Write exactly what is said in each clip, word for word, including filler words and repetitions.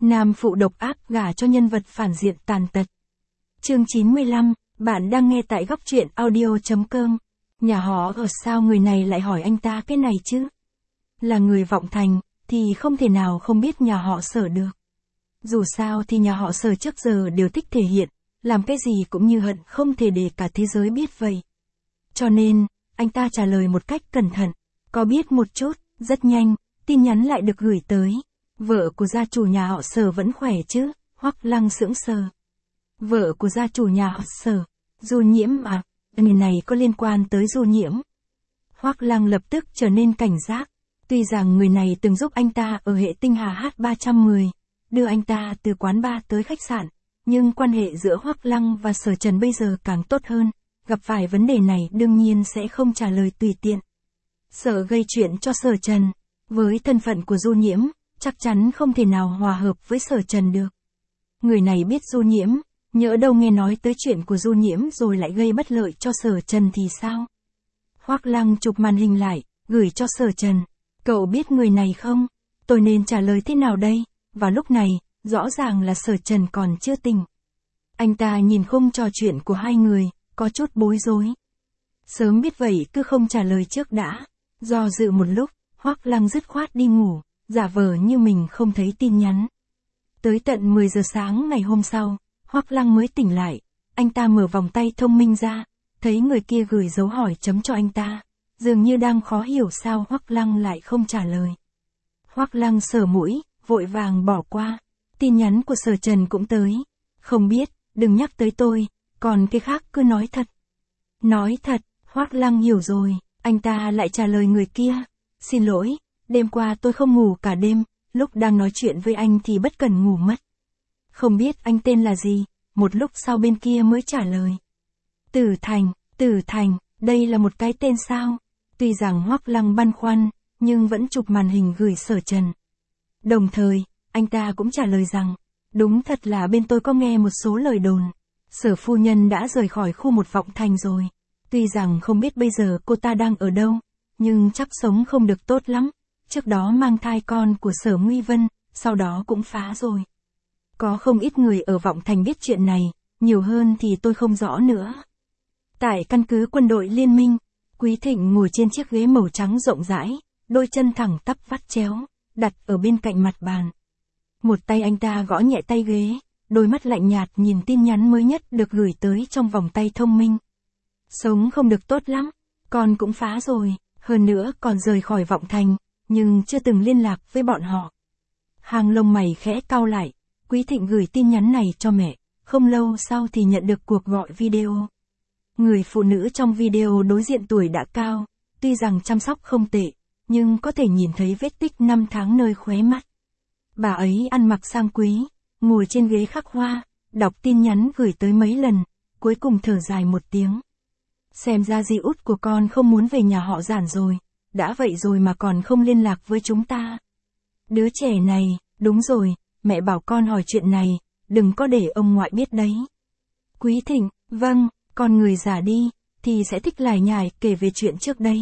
Nam phụ độc ác gả cho nhân vật phản diện tàn tật. Chương chín mươi lăm, bạn đang nghe tại góc truyện audio chấm com. Nhà họ ở sao người này lại hỏi anh ta cái này chứ? Là người Vọng Thành, thì không thể nào không biết nhà họ Sở được. Dù sao thì nhà họ Sở trước giờ đều thích thể hiện, làm cái gì cũng như hận không thể để cả thế giới biết vậy. Cho nên, anh ta trả lời một cách cẩn thận, có biết một chút, rất nhanh, tin nhắn lại được gửi tới. Vợ của gia chủ nhà họ Sở vẫn khỏe chứ? Hoắc Lăng sững sờ. Vợ của gia chủ nhà họ Sở, Du Nhiễm à? Người này có liên quan tới Du Nhiễm. Hoắc Lăng lập tức trở nên cảnh giác. Tuy rằng người này từng giúp anh ta ở hệ tinh hà H ba trăm mười, đưa anh ta từ quán bar tới khách sạn, nhưng quan hệ giữa Hoắc Lăng và Sở Trần bây giờ càng tốt hơn, gặp phải vấn đề này đương nhiên sẽ không trả lời tùy tiện. Sợ gây chuyện cho Sở Trần, với thân phận của Du Nhiễm, chắc chắn không thể nào hòa hợp với Sở Trần được. Người này biết Du Nhiễm, nhỡ đâu nghe nói tới chuyện của Du Nhiễm rồi lại gây bất lợi cho Sở Trần thì sao? Hoắc Lăng chụp màn hình lại, gửi cho Sở Trần. Cậu biết người này không? Tôi nên trả lời thế nào đây? Và lúc này, rõ ràng là Sở Trần còn chưa tỉnh. Anh ta nhìn khung trò chuyện của hai người, có chút bối rối. Sớm biết vậy cứ không trả lời trước đã. Do dự một lúc, Hoắc Lăng dứt khoát đi ngủ, giả vờ như mình không thấy tin nhắn. Tới tận mười giờ sáng ngày hôm sau, Hoắc Lăng mới tỉnh lại. Anh ta mở vòng tay thông minh ra, thấy người kia gửi dấu hỏi chấm cho anh ta. Dường như đang khó hiểu sao Hoắc Lăng lại không trả lời. Hoắc Lăng sờ mũi, vội vàng bỏ qua. Tin nhắn của Sở Trần cũng tới. Không biết, đừng nhắc tới tôi, còn cái khác cứ nói thật. Nói thật, Hoắc Lăng hiểu rồi, anh ta lại trả lời người kia. Xin lỗi, đêm qua tôi không ngủ cả đêm, lúc đang nói chuyện với anh thì bất cẩn ngủ mất. Không biết anh tên là gì, một lúc sau bên kia mới trả lời. Tử Thành, Tử Thành, đây là một cái tên sao? Tuy rằng Hoắc Lăng băn khoăn, nhưng vẫn chụp màn hình gửi Sở Trần. Đồng thời, anh ta cũng trả lời rằng, đúng thật là bên tôi có nghe một số lời đồn. Sở phu nhân đã rời khỏi khu một Vọng Thành rồi. Tuy rằng không biết bây giờ cô ta đang ở đâu, nhưng chắc sống không được tốt lắm. Trước đó mang thai con của Sở Nguy Vân, sau đó cũng phá rồi. Có không ít người ở Vọng Thành biết chuyện này, nhiều hơn thì tôi không rõ nữa. Tại căn cứ quân đội liên minh, Quý Thịnh ngồi trên chiếc ghế màu trắng rộng rãi, đôi chân thẳng tắp vắt chéo, đặt ở bên cạnh mặt bàn. Một tay anh ta gõ nhẹ tay ghế, đôi mắt lạnh nhạt nhìn tin nhắn mới nhất được gửi tới trong vòng tay thông minh. Sống không được tốt lắm, con cũng phá rồi, hơn nữa còn rời khỏi Vọng Thành, nhưng chưa từng liên lạc với bọn họ. Hàng lông mày khẽ cau lại, Quý Thịnh gửi tin nhắn này cho mẹ, không lâu sau thì nhận được cuộc gọi video. Người phụ nữ trong video đối diện tuổi đã cao, tuy rằng chăm sóc không tệ, nhưng có thể nhìn thấy vết tích năm tháng nơi khóe mắt. Bà ấy ăn mặc sang quý, ngồi trên ghế khắc hoa, đọc tin nhắn gửi tới mấy lần, cuối cùng thở dài một tiếng. Xem ra dì út của con không muốn về nhà họ Giản rồi, đã vậy rồi mà còn không liên lạc với chúng ta. Đứa trẻ này, đúng rồi, mẹ bảo con hỏi chuyện này, đừng có để ông ngoại biết đấy. Quý Thịnh, vâng, con người già đi, thì sẽ thích lải nhải kể về chuyện trước đây.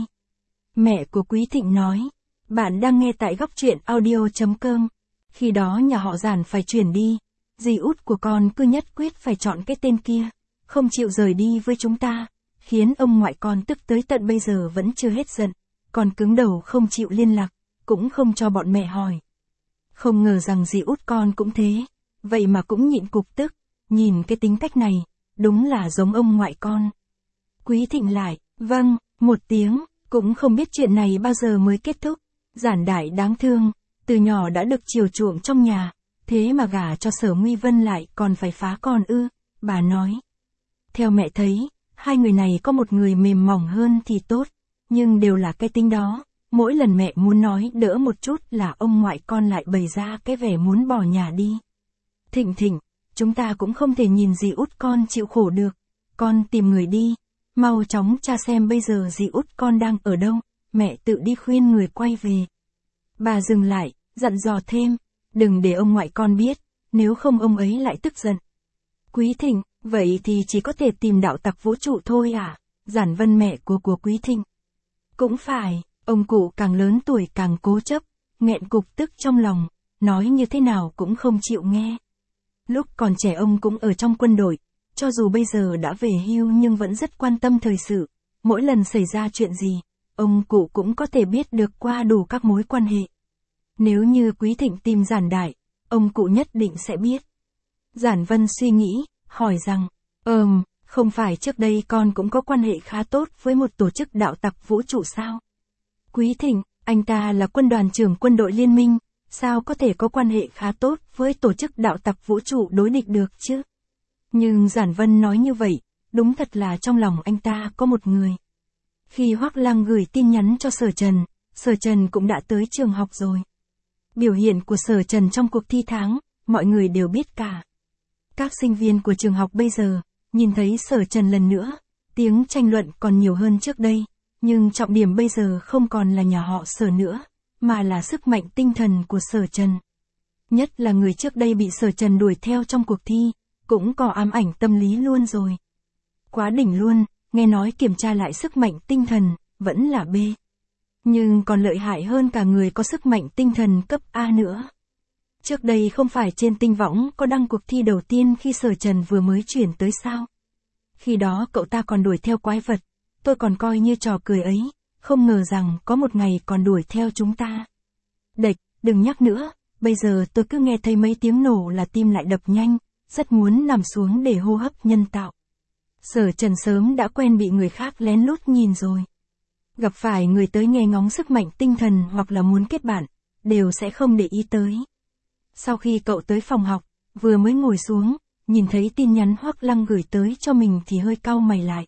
Mẹ của Quý Thịnh nói, bạn đang nghe tại góc truyện audio chấm com. Khi đó nhà họ Giản phải chuyển đi, dì út của con cứ nhất quyết phải chọn cái tên kia, không chịu rời đi với chúng ta, khiến ông ngoại con tức tới tận bây giờ vẫn chưa hết giận, còn cứng đầu không chịu liên lạc, cũng không cho bọn mẹ hỏi. Không ngờ rằng dì út con cũng thế, vậy mà cũng nhịn cục tức, nhìn cái tính cách này, đúng là giống ông ngoại con. Quý Thịnh lại, vâng, một tiếng, cũng không biết chuyện này bao giờ mới kết thúc. Giản Đại đáng thương, từ nhỏ đã được chiều chuộng trong nhà, thế mà gả cho Sở Nguy Vân lại còn phải phá con ư, bà nói. Theo mẹ thấy, hai người này có một người mềm mỏng hơn thì tốt, nhưng đều là cái tính đó, mỗi lần mẹ muốn nói đỡ một chút là ông ngoại con lại bày ra cái vẻ muốn bỏ nhà đi. Thịnh Thịnh, chúng ta cũng không thể nhìn dì út con chịu khổ được, con tìm người đi, mau chóng tra xem bây giờ dì út con đang ở đâu, mẹ tự đi khuyên người quay về. Bà dừng lại, dặn dò thêm, đừng để ông ngoại con biết, nếu không ông ấy lại tức giận. Quý Thịnh, vậy thì chỉ có thể tìm đạo tặc vũ trụ thôi à? Giản Vân mẹ của của Quý Thịnh. Cũng phải, ông cụ càng lớn tuổi càng cố chấp, nghẹn cục tức trong lòng, nói như thế nào cũng không chịu nghe. Lúc còn trẻ ông cũng ở trong quân đội, cho dù bây giờ đã về hưu nhưng vẫn rất quan tâm thời sự, mỗi lần xảy ra chuyện gì, ông cụ cũng có thể biết được qua đủ các mối quan hệ. Nếu như Quý Thịnh tìm Giản Đại, ông cụ nhất định sẽ biết. Giản Vân suy nghĩ, hỏi rằng, ờm, không phải trước đây con cũng có quan hệ khá tốt với một tổ chức đạo tặc vũ trụ sao? Quý Thịnh, anh ta là quân đoàn trưởng quân đội liên minh, sao có thể có quan hệ khá tốt với tổ chức đạo tặc vũ trụ đối địch được chứ? Nhưng Giản Vân nói như vậy, đúng thật là trong lòng anh ta có một người. Khi Hoắc Lăng gửi tin nhắn cho Sở Trần, Sở Trần cũng đã tới trường học rồi. Biểu hiện của Sở Trần trong cuộc thi tháng, mọi người đều biết cả. Các sinh viên của trường học bây giờ, nhìn thấy Sở Trần lần nữa, tiếng tranh luận còn nhiều hơn trước đây, nhưng trọng điểm bây giờ không còn là nhà họ Sở nữa, mà là sức mạnh tinh thần của Sở Trần. Nhất là người trước đây bị Sở Trần đuổi theo trong cuộc thi, cũng có ám ảnh tâm lý luôn rồi. Quá đỉnh luôn, nghe nói kiểm tra lại sức mạnh tinh thần, vẫn là B. Nhưng còn lợi hại hơn cả người có sức mạnh tinh thần cấp A nữa. Trước đây không phải trên Tinh Võng có đăng cuộc thi đầu tiên khi Sở Trần vừa mới chuyển tới sao? Khi đó cậu ta còn đuổi theo quái vật, tôi còn coi như trò cười ấy, không ngờ rằng có một ngày còn đuổi theo chúng ta. Địch, đừng nhắc nữa, bây giờ tôi cứ nghe thấy mấy tiếng nổ là tim lại đập nhanh, rất muốn nằm xuống để hô hấp nhân tạo. Sở Trần sớm đã quen bị người khác lén lút nhìn rồi. Gặp phải người tới nghe ngóng sức mạnh tinh thần hoặc là muốn kết bạn, đều sẽ không để ý tới. Sau khi cậu tới phòng học, vừa mới ngồi xuống, nhìn thấy tin nhắn Hoắc Lăng gửi tới cho mình thì hơi cau mày lại.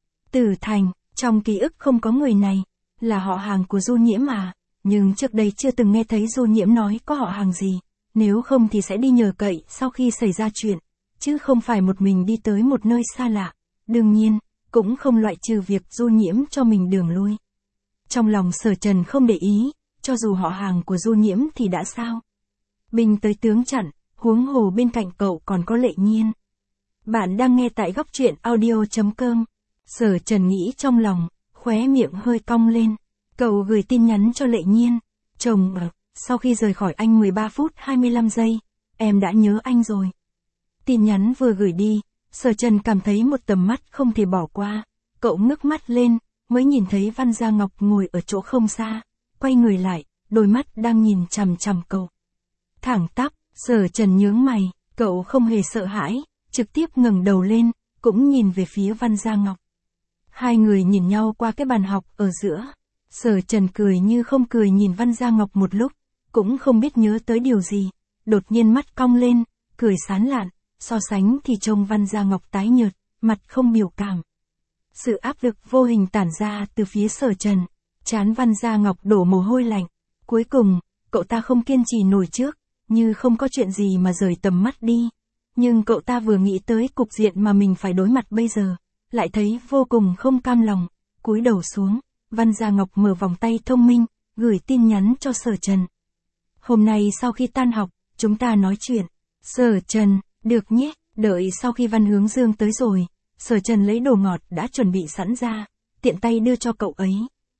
Tử Thành, trong ký ức không có người này, là họ hàng của Du Nhiễm à, nhưng trước đây chưa từng nghe thấy Du Nhiễm nói có họ hàng gì, nếu không thì sẽ đi nhờ cậy sau khi xảy ra chuyện, chứ không phải một mình đi tới một nơi xa lạ. Đương nhiên, cũng không loại trừ việc Du Nhiễm cho mình đường lui. Trong lòng Sở Trần không để ý, cho dù họ hàng của Du Nhiễm thì đã sao? Binh tới tướng chặn, huống hồ bên cạnh cậu còn có Lệ Nhiên. Bạn đang nghe tại góc truyện audio.com. Sở Trần nghĩ trong lòng, khóe miệng hơi cong lên. Cậu gửi tin nhắn cho Lệ Nhiên. Chồng à, sau khi rời khỏi anh mười ba phút hai mươi lăm giây, em đã nhớ anh rồi. Tin nhắn vừa gửi đi, Sở Trần cảm thấy một tầm mắt không thể bỏ qua. Cậu ngước mắt lên, mới nhìn thấy Văn Gia Ngọc ngồi ở chỗ không xa. Quay người lại, đôi mắt đang nhìn chằm chằm cậu. Thẳng tắp, Sở Trần nhướng mày, cậu không hề sợ hãi, trực tiếp ngẩng đầu lên, cũng nhìn về phía Văn Gia Ngọc. Hai người nhìn nhau qua cái bàn học ở giữa. Sở Trần cười như không cười nhìn Văn Gia Ngọc một lúc, cũng không biết nhớ tới điều gì, đột nhiên mắt cong lên, cười sán lạn, so sánh thì trông Văn Gia Ngọc tái nhợt, mặt không biểu cảm. Sự áp lực vô hình tản ra từ phía Sở Trần, trán Văn Gia Ngọc đổ mồ hôi lạnh. Cuối cùng, cậu ta không kiên trì nổi trước, như không có chuyện gì mà rời tầm mắt đi. Nhưng cậu ta vừa nghĩ tới cục diện mà mình phải đối mặt bây giờ, lại thấy vô cùng không cam lòng, cúi đầu xuống, Văn Gia Ngọc mở vòng tay thông minh, gửi tin nhắn cho Sở Trần. Hôm nay sau khi tan học, chúng ta nói chuyện. Sở Trần, được nhé, đợi sau khi Văn Hướng Dương tới rồi, Sở Trần lấy đồ ngọt đã chuẩn bị sẵn ra, tiện tay đưa cho cậu ấy.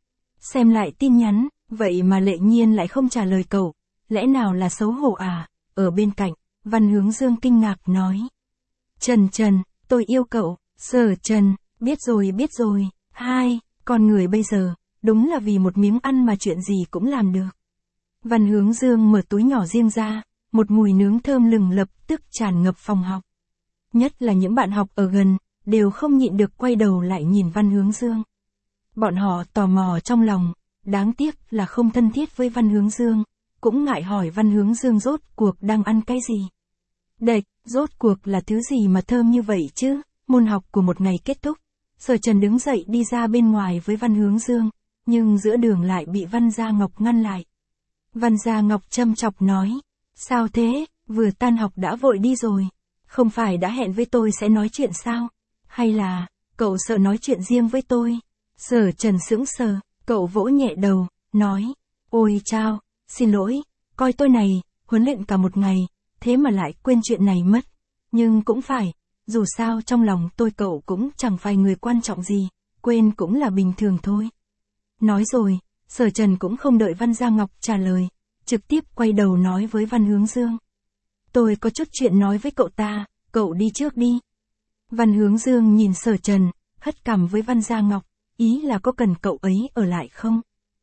Xem lại tin nhắn, vậy mà Lệ Nhiên lại không trả lời cậu, lẽ nào là xấu hổ à? Ở bên cạnh, Văn Hướng Dương kinh ngạc nói. Trần Trần, tôi yêu cậu. Sở Trần, biết rồi biết rồi. Hai, con người bây giờ, đúng là vì một miếng ăn mà chuyện gì cũng làm được. Văn Hướng Dương mở túi nhỏ riêng ra, một mùi nướng thơm lừng lập tức tràn ngập phòng học. Nhất là những bạn học ở gần, đều không nhịn được quay đầu lại nhìn Văn Hướng Dương. Bọn họ tò mò trong lòng, đáng tiếc là không thân thiết với Văn Hướng Dương, cũng ngại hỏi Văn Hướng Dương rốt cuộc đang ăn cái gì. Đệch, rốt cuộc là thứ gì mà thơm như vậy chứ? Môn học của một ngày kết thúc, Sở Trần đứng dậy đi ra bên ngoài với Văn Hướng Dương, nhưng giữa đường lại bị Văn Gia Ngọc ngăn lại. Văn Gia Ngọc châm chọc nói, sao thế, vừa tan học đã vội đi rồi, không phải đã hẹn với tôi sẽ nói chuyện sao? Hay là, cậu sợ nói chuyện riêng với tôi? Sở Trần sững sờ, cậu vỗ nhẹ đầu, nói, ôi chao, xin lỗi, coi tôi này, huấn luyện cả một ngày, thế mà lại quên chuyện này mất. Nhưng cũng phải, dù sao trong lòng tôi cậu cũng chẳng phải người quan trọng gì, quên cũng là bình thường thôi. Nói rồi, Sở Trần cũng không đợi Văn Gia Ngọc trả lời, trực tiếp quay đầu nói với Văn Hướng Dương. Tôi có chút chuyện nói với cậu ta, cậu đi trước đi. Văn Hướng Dương nhìn Sở Trần, hất cằm với Văn Gia Ngọc, ý là có cần cậu ấy ở lại không?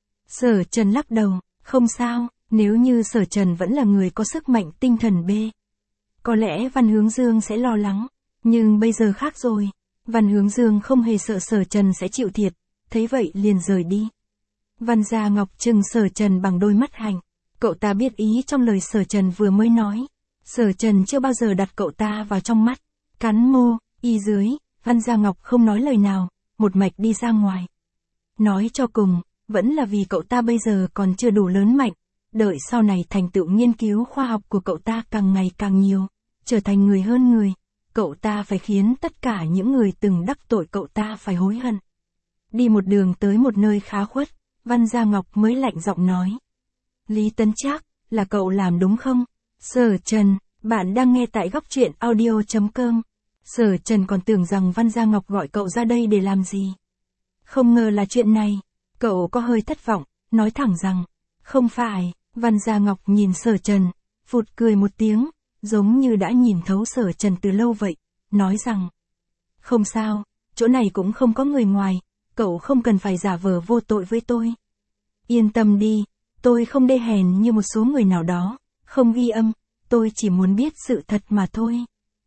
Sở Trần lắc đầu, không sao, nếu như Sở Trần vẫn là người có sức mạnh tinh thần B. Có lẽ Văn Hướng Dương sẽ lo lắng, nhưng bây giờ khác rồi. Văn Hướng Dương không hề sợ Sở Trần sẽ chịu thiệt, thấy vậy liền rời đi. Văn Gia Ngọc trừng Sở Trần bằng đôi mắt hành. Cậu ta biết ý trong lời Sở Trần vừa mới nói. Sở Trần chưa bao giờ đặt cậu ta vào trong mắt. Cắn môi, y dưới, Văn Gia Ngọc không nói lời nào, một mạch đi ra ngoài. Nói cho cùng, vẫn là vì cậu ta bây giờ còn chưa đủ lớn mạnh. Đợi sau này thành tựu nghiên cứu khoa học của cậu ta càng ngày càng nhiều, trở thành người hơn người, cậu ta phải khiến tất cả những người từng đắc tội cậu ta phải hối hận. Đi một đường tới một nơi khá khuất, Văn Gia Ngọc mới lạnh giọng nói. Lý Tấn Trác, là cậu làm đúng không? Sở Trần, bạn đang nghe tại góc truyện audio chấm com. Sở Trần còn tưởng rằng Văn Gia Ngọc gọi cậu ra đây để làm gì. Không ngờ là chuyện này, cậu có hơi thất vọng, nói thẳng rằng, không phải. Văn Gia Ngọc nhìn Sở Trần, phụt cười một tiếng, giống như đã nhìn thấu Sở Trần từ lâu vậy, nói rằng, không sao, chỗ này cũng không có người ngoài, cậu không cần phải giả vờ vô tội với tôi. Yên tâm đi, tôi không đê hèn như một số người nào đó, không ghi âm, tôi chỉ muốn biết sự thật mà thôi.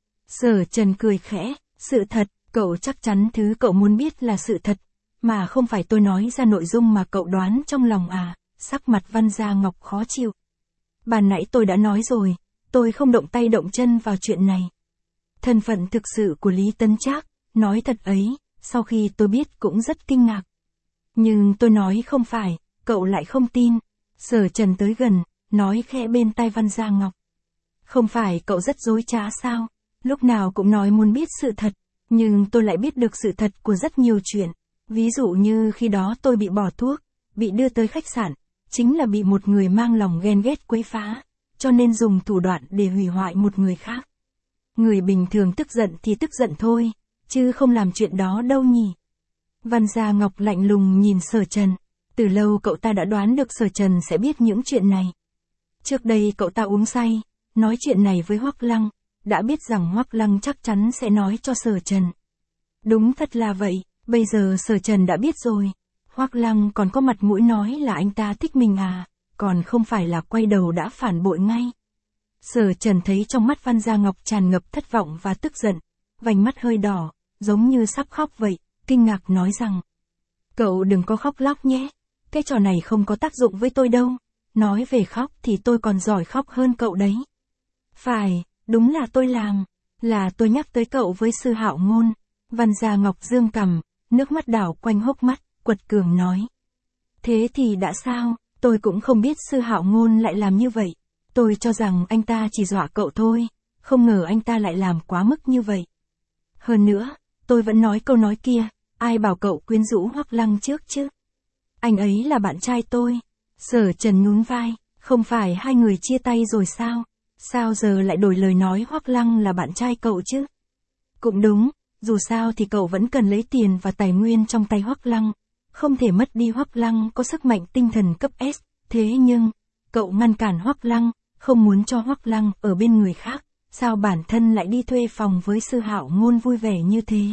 Sở Trần cười khẽ, sự thật, cậu chắc chắn thứ cậu muốn biết là sự thật, mà không phải tôi nói ra nội dung mà cậu đoán trong lòng à. Sắc mặt Văn Gia Ngọc khó chịu. Ban nãy tôi đã nói rồi, tôi không động tay động chân vào chuyện này. Thân phận thực sự của Lý Tấn Trác, nói thật ấy, sau khi tôi biết cũng rất kinh ngạc. Nhưng tôi nói không phải, cậu lại không tin. Sở Trần tới gần, nói khẽ bên tai Văn Gia Ngọc. Không phải cậu rất dối trá sao, lúc nào cũng nói muốn biết sự thật, nhưng tôi lại biết được sự thật của rất nhiều chuyện. Ví dụ như khi đó tôi bị bỏ thuốc, bị đưa tới khách sạn. Chính là bị một người mang lòng ghen ghét quấy phá, cho nên dùng thủ đoạn để hủy hoại một người khác. Người bình thường tức giận thì tức giận thôi, chứ không làm chuyện đó đâu nhỉ. Văn Gia Ngọc lạnh lùng nhìn Sở Trần, từ lâu cậu ta đã đoán được Sở Trần sẽ biết những chuyện này. Trước đây cậu ta uống say, nói chuyện này với Hoắc Lăng, đã biết rằng Hoắc Lăng chắc chắn sẽ nói cho Sở Trần. Đúng thật là vậy, bây giờ Sở Trần đã biết rồi. Hoắc Lăng còn có mặt mũi nói là anh ta thích mình à, còn không phải là quay đầu đã phản bội ngay. Sở Trần thấy trong mắt Văn Gia Ngọc tràn ngập thất vọng và tức giận, vành mắt hơi đỏ, giống như sắp khóc vậy, kinh ngạc nói rằng. Cậu đừng có khóc lóc nhé, cái trò này không có tác dụng với tôi đâu, nói về khóc thì tôi còn giỏi khóc hơn cậu đấy. Phải, đúng là tôi làm, là tôi nhắc tới cậu với Sư Hạo Ngôn. Văn Gia Ngọc dương cằm, nước mắt đảo quanh hốc mắt. Quật cường nói. Thế thì đã sao, tôi cũng không biết Sư Hạo Ngôn lại làm như vậy. Tôi cho rằng anh ta chỉ dọa cậu thôi, không ngờ anh ta lại làm quá mức như vậy. Hơn nữa, tôi vẫn nói câu nói kia, ai bảo cậu quyến rũ Hoắc Lăng trước chứ? Anh ấy là bạn trai tôi. Sở Trần nhún vai, không phải hai người chia tay rồi sao? Sao giờ lại đổi lời nói Hoắc Lăng là bạn trai cậu chứ? Cũng đúng, dù sao thì cậu vẫn cần lấy tiền và tài nguyên trong tay Hoắc Lăng. Không thể mất đi Hoắc Lăng có sức mạnh tinh thần cấp S, thế nhưng, cậu ngăn cản Hoắc Lăng, không muốn cho Hoắc Lăng ở bên người khác, sao bản thân lại đi thuê phòng với Sư Hạo Ngôn vui vẻ như thế?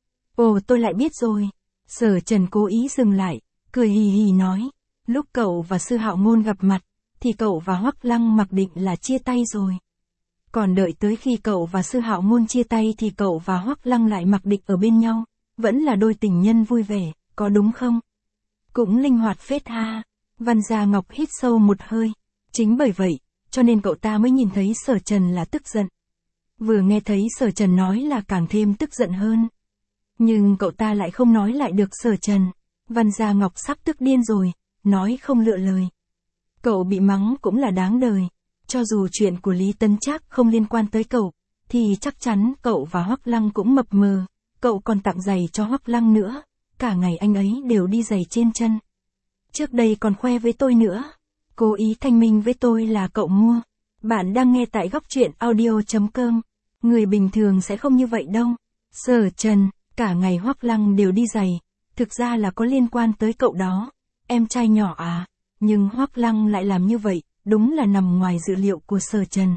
Ồ tôi lại biết rồi. Sở Trần cố ý dừng lại, cười hì hì nói, lúc cậu và Sư Hạo Ngôn gặp mặt, thì cậu và Hoắc Lăng mặc định là chia tay rồi. Còn đợi tới khi cậu và Sư Hạo Ngôn chia tay thì cậu và Hoắc Lăng lại mặc định ở bên nhau, vẫn là đôi tình nhân vui vẻ. Có đúng không? Cũng linh hoạt phết ha. Văn Gia Ngọc hít sâu một hơi. Chính bởi vậy, cho nên cậu ta mới nhìn thấy Sở Trần là tức giận. Vừa nghe thấy Sở Trần nói là càng thêm tức giận hơn. Nhưng cậu ta lại không nói lại được Sở Trần. Văn Gia Ngọc sắp tức điên rồi, nói không lựa lời. Cậu bị mắng cũng là đáng đời. Cho dù chuyện của Lý Tấn Trác không liên quan tới cậu, thì chắc chắn cậu và Hoắc Lăng cũng mập mờ. Cậu còn tặng giày cho Hoắc Lăng nữa. Cả ngày anh ấy đều đi giày trên chân. Trước đây còn khoe với tôi nữa. Cố ý thanh minh với tôi là cậu mua. Bạn đang nghe tại góc truyện audio chấm com. Người bình thường sẽ không như vậy đâu. Sở Trần, cả ngày Hoắc Lăng đều đi giày. Thực ra là có liên quan tới cậu đó. Em trai nhỏ à. Nhưng Hoắc Lăng lại làm như vậy, đúng là nằm ngoài dự liệu của Sở Trần.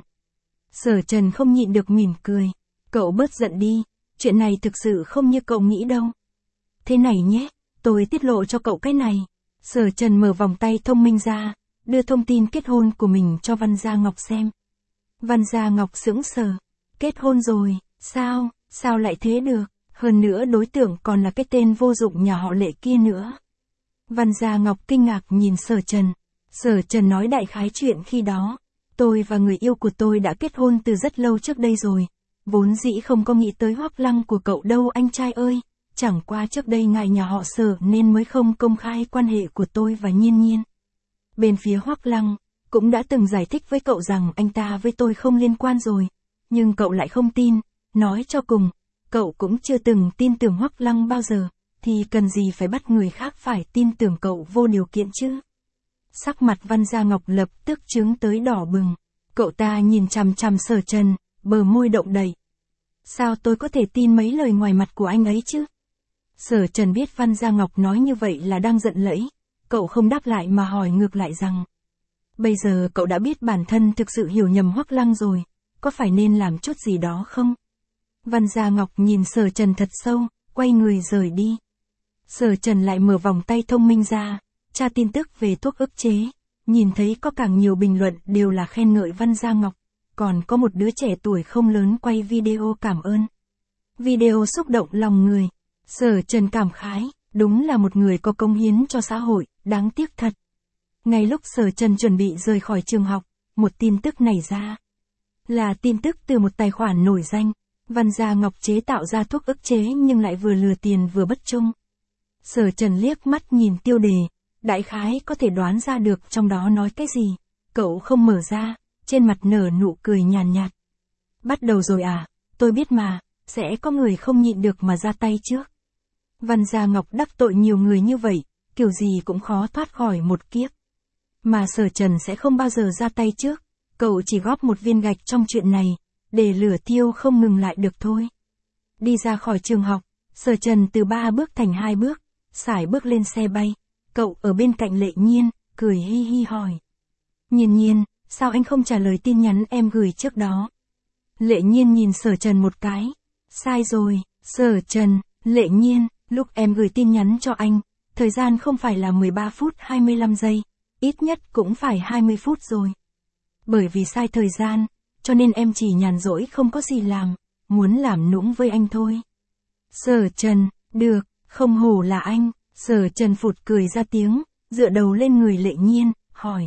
Sở Trần không nhịn được mỉm cười. Cậu bớt giận đi, chuyện này thực sự không như cậu nghĩ đâu. Thế này nhé, tôi tiết lộ cho cậu cái này. Sở Trần mở vòng tay thông minh ra, đưa thông tin kết hôn của mình cho Văn Gia Ngọc xem. Văn Gia Ngọc sững sờ. Kết hôn rồi, sao, sao lại thế được, hơn nữa đối tượng còn là cái tên vô dụng nhà họ Lệ kia nữa. Văn Gia Ngọc kinh ngạc nhìn Sở Trần. Sở Trần nói đại khái chuyện khi đó. Tôi và người yêu của tôi đã kết hôn từ rất lâu trước đây rồi. Vốn dĩ không có nghĩ tới Hoắc Lăng của cậu đâu anh trai ơi. Chẳng qua trước đây ngại nhà họ Sở nên mới không công khai quan hệ của tôi và Nhiên Nhiên. Bên phía Hoắc Lăng cũng đã từng giải thích với cậu rằng anh ta với tôi không liên quan rồi. Nhưng cậu lại không tin. Nói cho cùng, cậu cũng chưa từng tin tưởng Hoắc Lăng bao giờ. Thì cần gì phải bắt người khác phải tin tưởng cậu vô điều kiện chứ? Sắc mặt Văn Gia Ngọc lập tức chướng tới đỏ bừng. Cậu ta nhìn chằm chằm Sở Trần, bờ môi động đậy. Sao tôi có thể tin mấy lời ngoài mặt của anh ấy chứ? Sở Trần biết Văn Gia Ngọc nói như vậy là đang giận lẫy. Cậu không đáp lại mà hỏi ngược lại rằng. Bây giờ cậu đã biết bản thân thực sự hiểu nhầm Hoắc Lăng rồi. Có phải nên làm chút gì đó không? Văn Gia Ngọc nhìn Sở Trần thật sâu, quay người rời đi. Sở Trần lại mở vòng tay thông minh ra, tra tin tức về thuốc ức chế. Nhìn thấy có càng nhiều bình luận đều là khen ngợi Văn Gia Ngọc. Còn có một đứa trẻ tuổi không lớn quay video cảm ơn. Video xúc động lòng người. Sở Trần cảm khái, đúng là một người có công hiến cho xã hội, đáng tiếc thật. Ngay lúc Sở Trần chuẩn bị rời khỏi trường học, một tin tức nảy ra. Là tin tức từ một tài khoản nổi danh. Văn Gia Ngọc chế tạo ra thuốc ức chế nhưng lại vừa lừa tiền vừa bất trung. Sở Trần liếc mắt nhìn tiêu đề, đại khái có thể đoán ra được trong đó nói cái gì. Cậu không mở ra, trên mặt nở nụ cười nhàn nhạt. Bắt đầu rồi à, tôi biết mà, sẽ có người không nhịn được mà ra tay trước. Văn Gia Ngọc đắc tội nhiều người như vậy, kiểu gì cũng khó thoát khỏi một kiếp. Mà Sở Trần sẽ không bao giờ ra tay trước, cậu chỉ góp một viên gạch trong chuyện này, để lửa thiêu không ngừng lại được thôi. Đi ra khỏi trường học, Sở Trần từ ba bước thành hai bước, sải bước lên xe bay. Cậu ở bên cạnh Lệ Nhiên, cười hi hi hỏi. Nhiên Nhiên, sao anh không trả lời tin nhắn em gửi trước đó? Lệ Nhiên nhìn Sở Trần một cái. Sai rồi, Sở Trần, Lệ Nhiên, lúc em gửi tin nhắn cho anh, thời gian không phải là mười ba phút hai mươi lăm giây, ít nhất cũng phải hai mươi phút rồi. Bởi vì sai thời gian, cho nên em chỉ nhàn rỗi không có gì làm, muốn làm nũng với anh thôi. Sở Trần, được, không hổ là anh. Sở Trần phụt cười ra tiếng, dựa đầu lên người Lệ Nhiên, hỏi.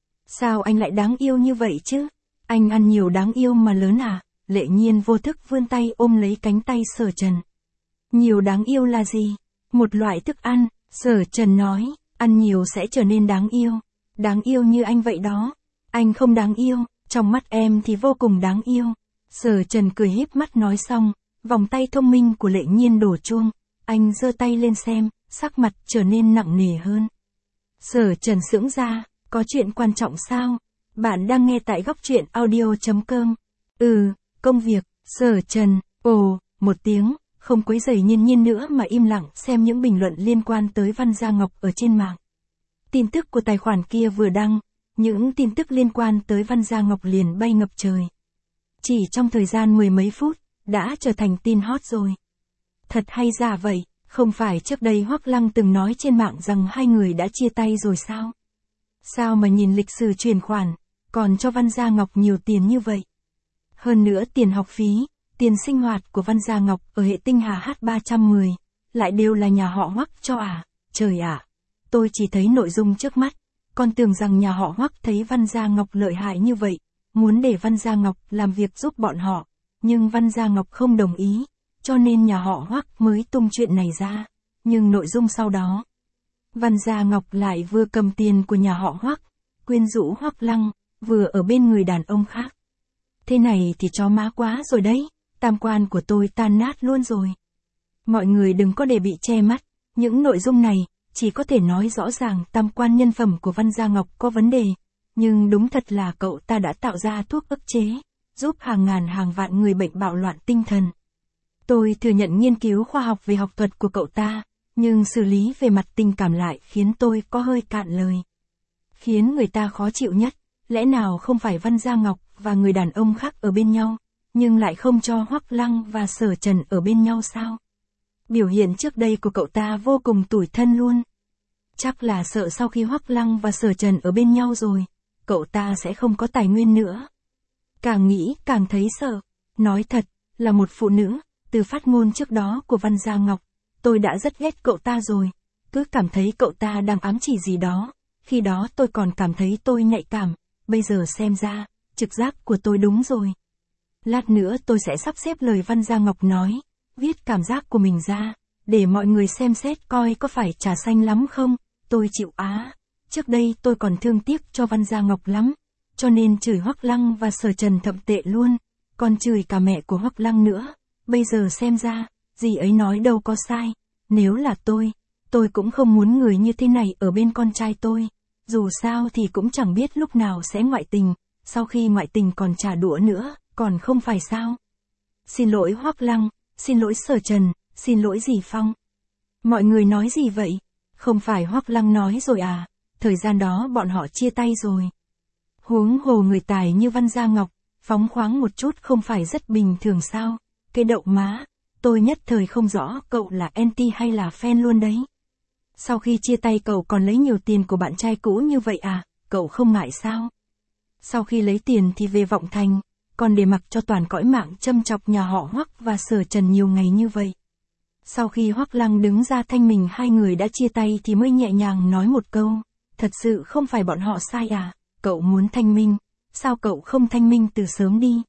Sao anh lại đáng yêu như vậy chứ? Anh ăn nhiều đáng yêu mà lớn à? Lệ Nhiên vô thức vươn tay ôm lấy cánh tay Sở Trần. Nhiều đáng yêu là gì? Một loại thức ăn, Sở Trần nói, ăn nhiều sẽ trở nên đáng yêu. Đáng yêu như anh vậy đó. Anh không đáng yêu, trong mắt em thì vô cùng đáng yêu. Sở Trần cười híp mắt nói xong, vòng tay thông minh của Lệ Nhiên đổ chuông. Anh giơ tay lên xem, sắc mặt trở nên nặng nề hơn. Sở Trần sững ra, có chuyện quan trọng sao? Bạn đang nghe tại góc truyện audio chấm com. Ừ, công việc, Sở Trần, ồ, một tiếng, không quấy rầy Nhiên Nhiên nữa mà im lặng xem những bình luận liên quan tới Văn Gia Ngọc ở trên mạng. Tin tức của tài khoản kia vừa đăng, những tin tức liên quan tới Văn Gia Ngọc liền bay ngập trời. Chỉ trong thời gian mười mấy phút, đã trở thành tin hot rồi. Thật hay giả vậy, không phải trước đây Hoắc Lăng từng nói trên mạng rằng hai người đã chia tay rồi sao? Sao mà nhìn lịch sử chuyển khoản, còn cho Văn Gia Ngọc nhiều tiền như vậy? Hơn nữa tiền học phí, tiền sinh hoạt của Văn Gia Ngọc ở hệ tinh hà H ba trăm mười, lại đều là nhà họ Hoắc cho à? Trời ạ, à, tôi chỉ thấy nội dung trước mắt, còn tưởng rằng nhà họ Hoắc thấy Văn Gia Ngọc lợi hại như vậy, muốn để Văn Gia Ngọc làm việc giúp bọn họ, nhưng Văn Gia Ngọc không đồng ý, cho nên nhà họ Hoắc mới tung chuyện này ra. Nhưng nội dung sau đó, Văn Gia Ngọc lại vừa cầm tiền của nhà họ Hoắc, quyến rũ Hoắc Lăng, vừa ở bên người đàn ông khác. Thế này thì chó má quá rồi đấy, tam quan của tôi tan nát luôn rồi. Mọi người đừng có để bị che mắt, những nội dung này chỉ có thể nói rõ ràng tam quan nhân phẩm của Văn Gia Ngọc có vấn đề, nhưng đúng thật là cậu ta đã tạo ra thuốc ức chế, giúp hàng ngàn hàng vạn người bệnh bạo loạn tinh thần. Tôi thừa nhận nghiên cứu khoa học về học thuật của cậu ta, nhưng xử lý về mặt tình cảm lại khiến tôi có hơi cạn lời. Khiến người ta khó chịu nhất lẽ nào không phải Văn Gia Ngọc và người đàn ông khác ở bên nhau, nhưng lại không cho Hoắc Lăng và Sở Trần ở bên nhau sao? Biểu hiện trước đây của cậu ta vô cùng tủi thân luôn. Chắc là sợ sau khi Hoắc Lăng và Sở Trần ở bên nhau rồi, cậu ta sẽ không có tài nguyên nữa. Càng nghĩ càng thấy sợ. Nói thật, là một phụ nữ, từ phát ngôn trước đó của Văn Gia Ngọc, tôi đã rất ghét cậu ta rồi. Cứ cảm thấy cậu ta đang ám chỉ gì đó. Khi đó tôi còn cảm thấy tôi nhạy cảm, bây giờ xem ra, trực giác của tôi đúng rồi. Lát nữa tôi sẽ sắp xếp lời Văn Gia Ngọc nói, viết cảm giác của mình ra, để mọi người xem xét coi có phải trà xanh lắm không, tôi chịu á. Trước đây tôi còn thương tiếc cho Văn Gia Ngọc lắm, cho nên chửi Hoắc Lăng và Sở Trần thậm tệ luôn, còn chửi cả mẹ của Hoắc Lăng nữa. Bây giờ xem ra, dì ấy nói đâu có sai, nếu là tôi, tôi cũng không muốn người như thế này ở bên con trai tôi. Dù sao thì cũng chẳng biết lúc nào sẽ ngoại tình, sau khi ngoại tình còn trả đũa nữa, còn không phải sao? Xin lỗi Hoắc Lăng, xin lỗi Sở Trần, xin lỗi dì Phong. Mọi người nói gì vậy? Không phải Hoắc Lăng nói rồi à, thời gian đó bọn họ chia tay rồi. Huống hồ người tài như Văn Gia Ngọc, phóng khoáng một chút không phải rất bình thường sao? Cái đậu má, tôi nhất thời không rõ cậu là anti hay là fan luôn đấy. Sau khi chia tay cậu còn lấy nhiều tiền của bạn trai cũ như vậy à, cậu không ngại sao? Sau khi lấy tiền thì về Vọng Thành, còn để mặc cho toàn cõi mạng châm chọc nhà họ Hoắc và Sở Trần nhiều ngày như vậy. Sau khi Hoắc Lăng đứng ra thanh mình hai người đã chia tay thì mới nhẹ nhàng nói một câu, thật sự không phải bọn họ sai à, cậu muốn thanh minh, sao cậu không thanh minh từ sớm đi?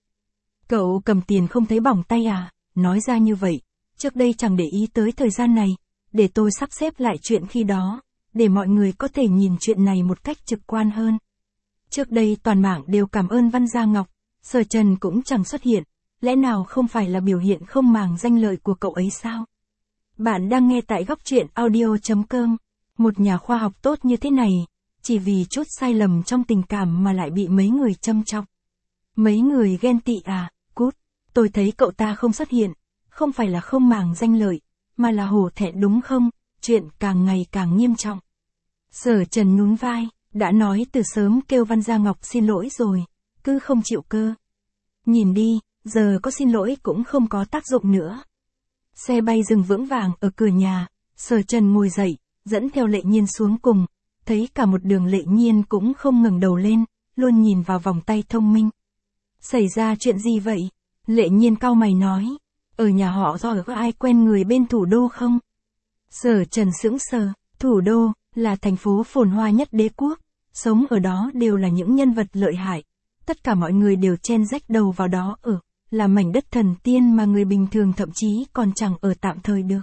Cậu cầm tiền không thấy bỏng tay à, nói ra như vậy, trước đây chẳng để ý tới thời gian này, để tôi sắp xếp lại chuyện khi đó, để mọi người có thể nhìn chuyện này một cách trực quan hơn. Trước đây toàn mạng đều cảm ơn Văn Gia Ngọc, Sở Trần cũng chẳng xuất hiện, lẽ nào không phải là biểu hiện không màng danh lợi của cậu ấy sao? Bạn đang nghe tại góc truyện audio chấm com, một nhà khoa học tốt như thế này, chỉ vì chút sai lầm trong tình cảm mà lại bị mấy người châm chọc. Mấy người ghen tị à, cút, tôi thấy cậu ta không xuất hiện, không phải là không màng danh lợi, mà là hổ thẹn đúng không, chuyện càng ngày càng nghiêm trọng. Sở Trần nhún vai, đã nói từ sớm kêu Văn Gia Ngọc xin lỗi rồi, cứ không chịu cơ. Nhìn đi, giờ có xin lỗi cũng không có tác dụng nữa. Xe bay dừng vững vàng ở cửa nhà, Sở Trần ngồi dậy, dẫn theo Lệ Nhiên xuống cùng, thấy cả một đường Lệ Nhiên cũng không ngẩng đầu lên, luôn nhìn vào vòng tay thông minh. Xảy ra chuyện gì vậy? Lệ Nhiên cau mày nói, ở nhà họ Do có ai quen người bên thủ đô không? Sở Trần sững sờ, thủ đô là thành phố phồn hoa nhất đế quốc, sống ở đó đều là những nhân vật lợi hại, tất cả mọi người đều chen rách đầu vào đó ở, là mảnh đất thần tiên mà người bình thường thậm chí còn chẳng ở tạm thời được.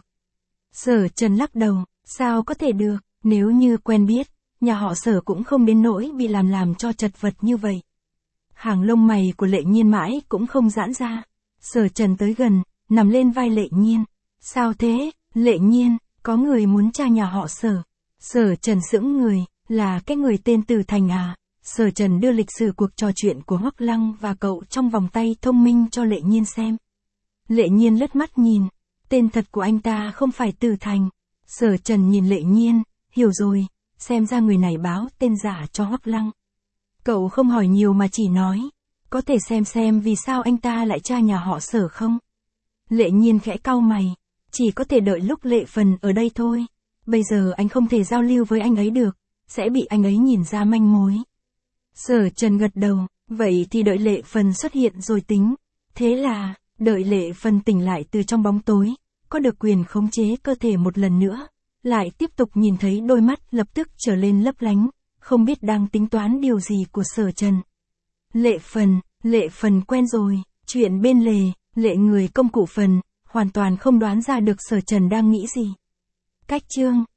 Sở Trần lắc đầu, sao có thể được, nếu như quen biết, nhà họ Sở cũng không đến nỗi bị làm làm cho chật vật như vậy. Hàng lông mày của Lệ Nhiên mãi cũng không giãn ra. Sở Trần tới gần, nằm lên vai Lệ Nhiên. Sao thế, Lệ Nhiên, có người muốn tra nhà họ Sở. Sở Trần sững người, là cái người tên Từ Thành à? Sở Trần đưa lịch sử cuộc trò chuyện của Hoắc Lăng và cậu trong vòng tay thông minh cho Lệ Nhiên xem. Lệ Nhiên lướt mắt nhìn, tên thật của anh ta không phải Từ Thành. Sở Trần nhìn Lệ Nhiên, hiểu rồi, xem ra người này báo tên giả cho Hoắc Lăng. Cậu không hỏi nhiều mà chỉ nói, có thể xem xem vì sao anh ta lại tra nhà họ Sở không? Lệ Nhiên khẽ cau mày, chỉ có thể đợi lúc Lệ Phần ở đây thôi. Bây giờ anh không thể giao lưu với anh ấy được, sẽ bị anh ấy nhìn ra manh mối. Sở Trần gật đầu, vậy thì đợi Lệ Phần xuất hiện rồi tính. Thế là, đợi Lệ Phần tỉnh lại từ trong bóng tối, có được quyền khống chế cơ thể một lần nữa, lại tiếp tục nhìn thấy đôi mắt lập tức trở lên lấp lánh, không biết đang tính toán điều gì của Sở Trần. Lệ Phần, Lệ Phần quen rồi, chuyện bên lề, Lệ người công cụ Phần, hoàn toàn không đoán ra được Sở Trần đang nghĩ gì. Cách chương